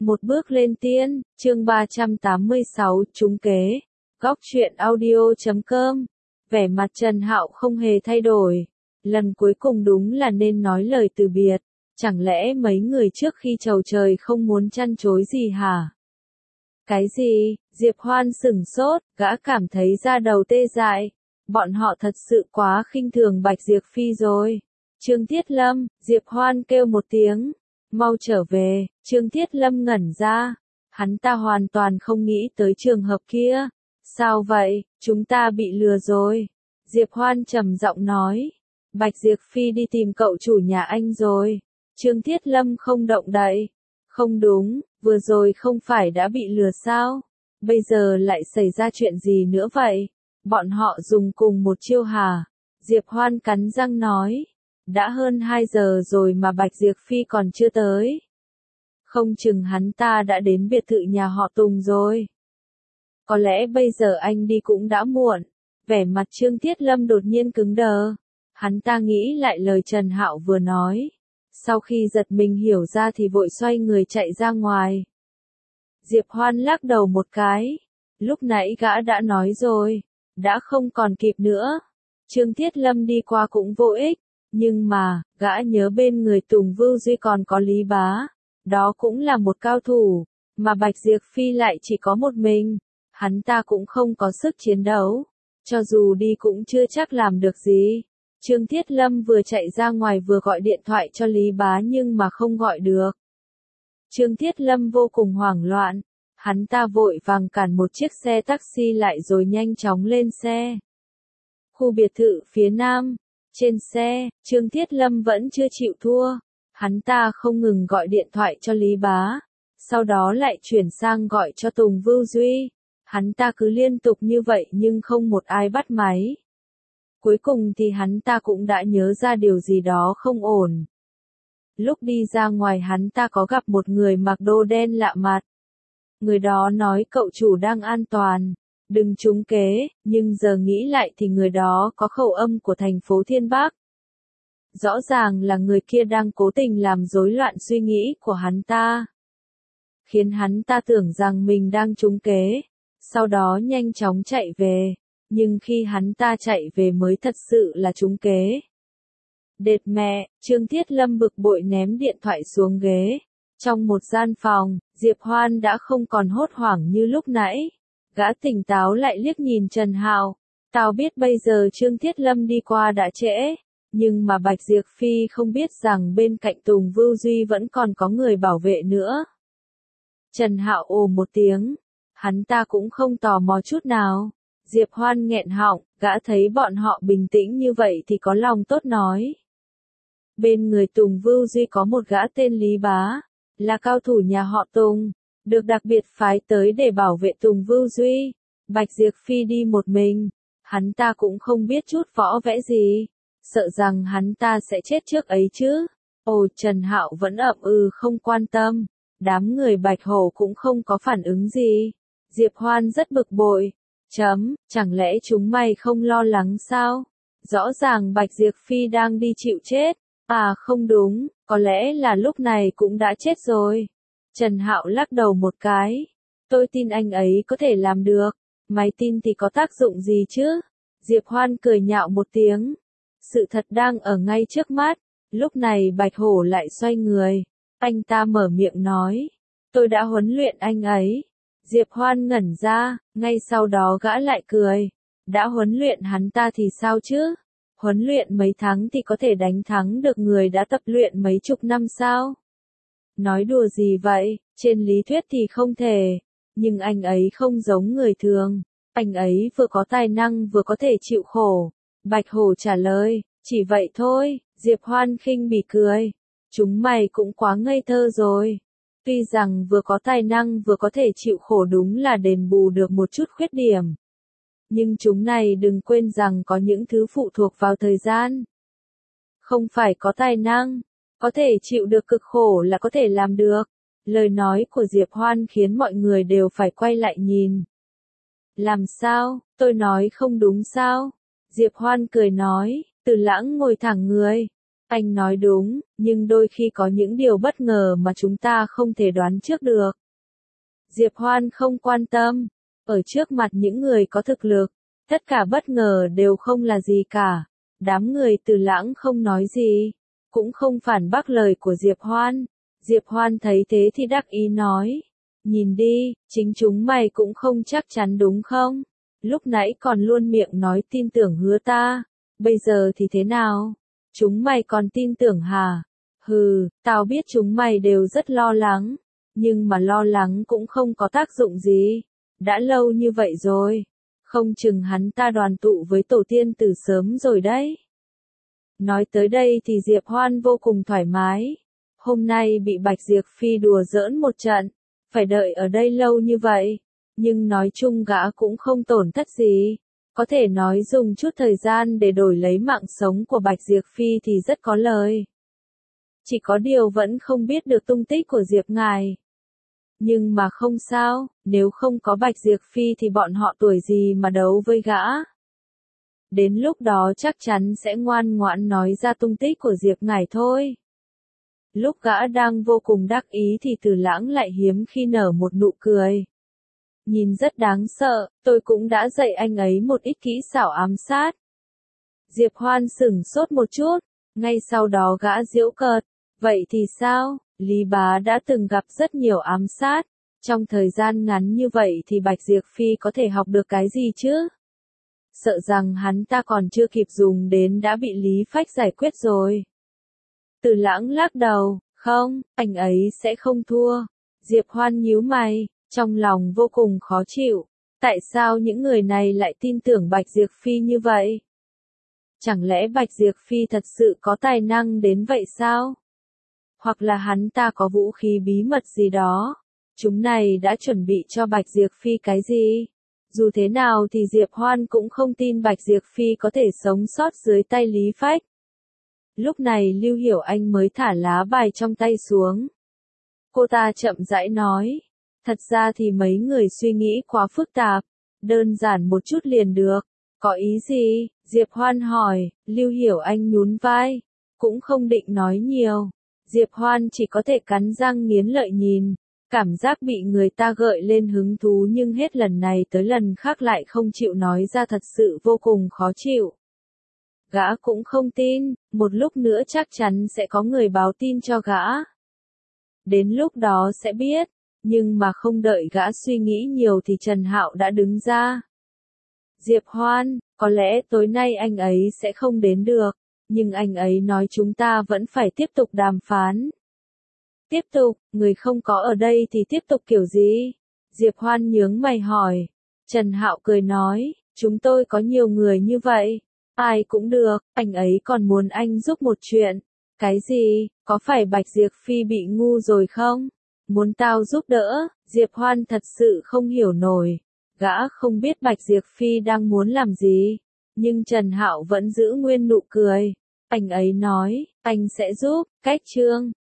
Một bước lên tiên, chương 386, trúng kế. Góc truyện audio.com. Vẻ mặt Trần Hạo không hề thay đổi. Lần cuối cùng đúng là nên nói lời từ biệt. Chẳng lẽ mấy người trước khi chầu trời không muốn chăn chối gì hả? Cái gì? Diệp Hoan sửng sốt, gã cảm thấy da đầu tê dại. Bọn họ thật sự quá khinh thường Bạch Diệp Phi rồi. Trương Thiết Lâm, Diệp Hoan kêu một tiếng. Mau trở về, Trương Thiết Lâm ngẩn ra. Hắn ta hoàn toàn không nghĩ tới trường hợp kia. Sao vậy, chúng ta bị lừa rồi. Diệp Hoan trầm giọng nói. Bạch Diệp Phi đi tìm cậu chủ nhà anh rồi. Trương Thiết Lâm không động đậy. Không đúng, vừa rồi không phải đã bị lừa sao? Bây giờ lại xảy ra chuyện gì nữa vậy? Bọn họ dùng cùng một chiêu hả? Diệp Hoan cắn răng nói. Đã hơn 2 giờ rồi mà Bạch Diệp Phi còn chưa tới. Không chừng hắn ta đã đến biệt thự nhà họ Tùng rồi. Có lẽ bây giờ anh đi cũng đã muộn. Vẻ mặt Trương Thiết Lâm đột nhiên cứng đờ. Hắn ta nghĩ lại lời Trần Hạo vừa nói. Sau khi giật mình hiểu ra thì vội xoay người chạy ra ngoài. Diệp Hoan lắc đầu một cái. Lúc nãy gã đã nói rồi. Đã không còn kịp nữa. Trương Thiết Lâm đi qua cũng vô ích. Nhưng mà, gã nhớ bên người Tùng Vưu Duy còn có Lý Bá. Đó cũng là một cao thủ. Mà Bạch Diệp Phi lại chỉ có một mình. Hắn ta cũng không có sức chiến đấu. Cho dù đi cũng chưa chắc làm được gì. Trương Thiết Lâm vừa chạy ra ngoài vừa gọi điện thoại cho Lý Bá nhưng mà không gọi được. Trương Thiết Lâm vô cùng hoảng loạn. Hắn ta vội vàng cản một chiếc xe taxi lại rồi nhanh chóng lên xe. Khu biệt thự phía nam. Trên xe, Trương Thiết Lâm vẫn chưa chịu thua. Hắn ta không ngừng gọi điện thoại cho Lý Bá. Sau đó lại chuyển sang gọi cho Tùng Vưu Duy. Hắn ta cứ liên tục như vậy nhưng không một ai bắt máy. Cuối cùng thì hắn ta cũng đã nhớ ra điều gì đó không ổn. Lúc đi ra ngoài hắn ta có gặp một người mặc đồ đen lạ mặt. Người đó nói cậu chủ đang an toàn. Đừng trúng kế, nhưng giờ nghĩ lại thì người đó có khẩu âm của thành phố Thiên Bắc. Rõ ràng là người kia đang cố tình làm rối loạn suy nghĩ của hắn ta. Khiến hắn ta tưởng rằng mình đang trúng kế. Sau đó nhanh chóng chạy về. Nhưng khi hắn ta chạy về mới thật sự là trúng kế. Đệt mẹ, Trương Thiết Lâm bực bội ném điện thoại xuống ghế. Trong một gian phòng, Diệp Hoan đã không còn hốt hoảng như lúc nãy. Gã tỉnh táo lại liếc nhìn Trần Hạo. Tao biết bây giờ Trương Thiết Lâm đi qua đã trễ. Nhưng mà Bạch Diệp Phi không biết rằng bên cạnh Tùng Vưu Duy vẫn còn có người bảo vệ nữa. Trần Hạo ồ một tiếng. Hắn ta cũng không tò mò chút nào. Diệp Hoan nghẹn họng, gã thấy bọn họ bình tĩnh như vậy thì có lòng tốt nói. Bên người Tùng Vưu Duy có một gã tên Lý Bá, là cao thủ nhà họ Tùng, được đặc biệt phái tới để bảo vệ Tùng Vưu Duy. Bạch Diệp Phi đi một mình, hắn ta cũng không biết chút võ vẽ gì, sợ rằng hắn ta sẽ chết trước ấy chứ. Ồ, Trần Hạo vẫn ậm ừ không quan tâm, đám người Bạch Hổ cũng không có phản ứng gì. Diệp Hoan rất bực bội. Chẳng lẽ chúng mày không lo lắng sao? Rõ ràng Bạch Diệp Phi đang đi chịu chết. À không đúng, có lẽ là lúc này cũng đã chết rồi. Trần Hạo lắc đầu một cái. Tôi tin anh ấy có thể làm được. Mày tin thì có tác dụng gì chứ? Diệp Hoan cười nhạo một tiếng. Sự thật đang ở ngay trước mắt. Lúc này Bạch Hổ lại xoay người. Anh ta mở miệng nói. Tôi đã huấn luyện anh ấy. Diệp Hoan ngẩn ra, ngay sau đó gã lại cười. Đã huấn luyện hắn ta thì sao chứ? Huấn luyện mấy tháng thì có thể đánh thắng được người đã tập luyện mấy chục năm sao? Nói đùa gì vậy, trên lý thuyết thì không thể. Nhưng anh ấy không giống người thường. Anh ấy vừa có tài năng vừa có thể chịu khổ. Bạch Hổ trả lời, chỉ vậy thôi. Diệp Hoan khinh bỉ cười. Chúng mày cũng quá ngây thơ rồi. Tuy rằng vừa có tài năng vừa có thể chịu khổ đúng là đền bù được một chút khuyết điểm. Nhưng chúng này đừng quên rằng có những thứ phụ thuộc vào thời gian. Không phải có tài năng, có thể chịu được cực khổ là có thể làm được. Lời nói của Diệp Hoan khiến mọi người đều phải quay lại nhìn. Làm sao, tôi nói không đúng sao? Diệp Hoan cười nói, Từ Lãng ngồi thẳng người. Anh nói đúng, nhưng đôi khi có những điều bất ngờ mà chúng ta không thể đoán trước được. Diệp Hoan không quan tâm. Ở trước mặt những người có thực lực, tất cả bất ngờ đều không là gì cả. Đám người Từ Lãng không nói gì, cũng không phản bác lời của Diệp Hoan. Diệp Hoan thấy thế thì đắc ý nói. Nhìn đi, chính chúng mày cũng không chắc chắn đúng không? Lúc nãy còn luôn miệng nói tin tưởng Hứa ta. Bây giờ thì thế nào? Chúng mày còn tin tưởng hả? Hừ, tao biết chúng mày đều rất lo lắng. Nhưng mà lo lắng cũng không có tác dụng gì. Đã lâu như vậy rồi. Không chừng hắn ta đoàn tụ với tổ tiên từ sớm rồi đấy. Nói tới đây thì Diệp Hoan vô cùng thoải mái. Hôm nay bị Bạch Diệp Phi đùa giỡn một trận. Phải đợi ở đây lâu như vậy. Nhưng nói chung gã cũng không tổn thất gì. Có thể nói dùng chút thời gian để đổi lấy mạng sống của Bạch Diệp Phi thì rất có lời. Chỉ có điều vẫn không biết được tung tích của Diệp Ngài. Nhưng mà không sao, nếu không có Bạch Diệp Phi thì bọn họ tuổi gì mà đấu với gã. Đến lúc đó chắc chắn sẽ ngoan ngoãn nói ra tung tích của Diệp Ngài thôi. Lúc gã đang vô cùng đắc ý thì Từ Lãng lại hiếm khi nở một nụ cười. Nhìn rất đáng sợ, tôi cũng đã dạy anh ấy một ít kỹ xảo ám sát. Diệp Hoan sửng sốt một chút, ngay sau đó gã giễu cợt. Vậy thì sao, Lý Bá đã từng gặp rất nhiều ám sát. Trong thời gian ngắn như vậy thì Bạch Diệp Phi có thể học được cái gì chứ? Sợ rằng hắn ta còn chưa kịp dùng đến đã bị Lý Phách giải quyết rồi. Từ Lãng lắc đầu, không, anh ấy sẽ không thua. Diệp Hoan nhíu mày, trong lòng vô cùng khó chịu. Tại sao những người này lại tin tưởng Bạch Diệp Phi như vậy? Chẳng lẽ Bạch Diệp Phi thật sự có tài năng đến vậy sao? Hoặc là hắn ta có vũ khí bí mật gì đó? Chúng này đã chuẩn bị cho Bạch Diệp Phi cái gì? Dù thế nào thì Diệp Hoan cũng không tin Bạch Diệp Phi có thể sống sót dưới tay Lý Phách. Lúc này Lưu Hiểu Anh mới thả lá bài trong tay xuống. Cô ta chậm rãi nói. Thật ra thì mấy người suy nghĩ quá phức tạp. Đơn giản một chút liền được. Có ý gì? Diệp Hoan hỏi. Lưu Hiểu Anh nhún vai. Cũng không định nói nhiều. Diệp Hoan chỉ có thể cắn răng nghiến lợi nhìn. Cảm giác bị người ta gợi lên hứng thú nhưng hết lần này tới lần khác lại không chịu nói ra thật sự vô cùng khó chịu. Gã cũng không tin, một lúc nữa chắc chắn sẽ có người báo tin cho gã. Đến lúc đó sẽ biết, nhưng mà không đợi gã suy nghĩ nhiều thì Trần Hạo đã đứng ra. Diệp Hoan, có lẽ tối nay anh ấy sẽ không đến được, nhưng anh ấy nói chúng ta vẫn phải tiếp tục đàm phán. Tiếp tục, người không có ở đây thì tiếp tục kiểu gì? Diệp Hoan nhướng mày hỏi. Trần Hạo cười nói, chúng tôi có nhiều người như vậy. Ai cũng được, anh ấy còn muốn anh giúp một chuyện. Cái gì, có phải Bạch Diệp Phi bị ngu rồi không? Muốn tao giúp đỡ? Diệp Hoan thật sự không hiểu nổi. Gã không biết Bạch Diệp Phi đang muốn làm gì. Nhưng Trần Hạo vẫn giữ nguyên nụ cười. Anh ấy nói, anh sẽ giúp, cách chương.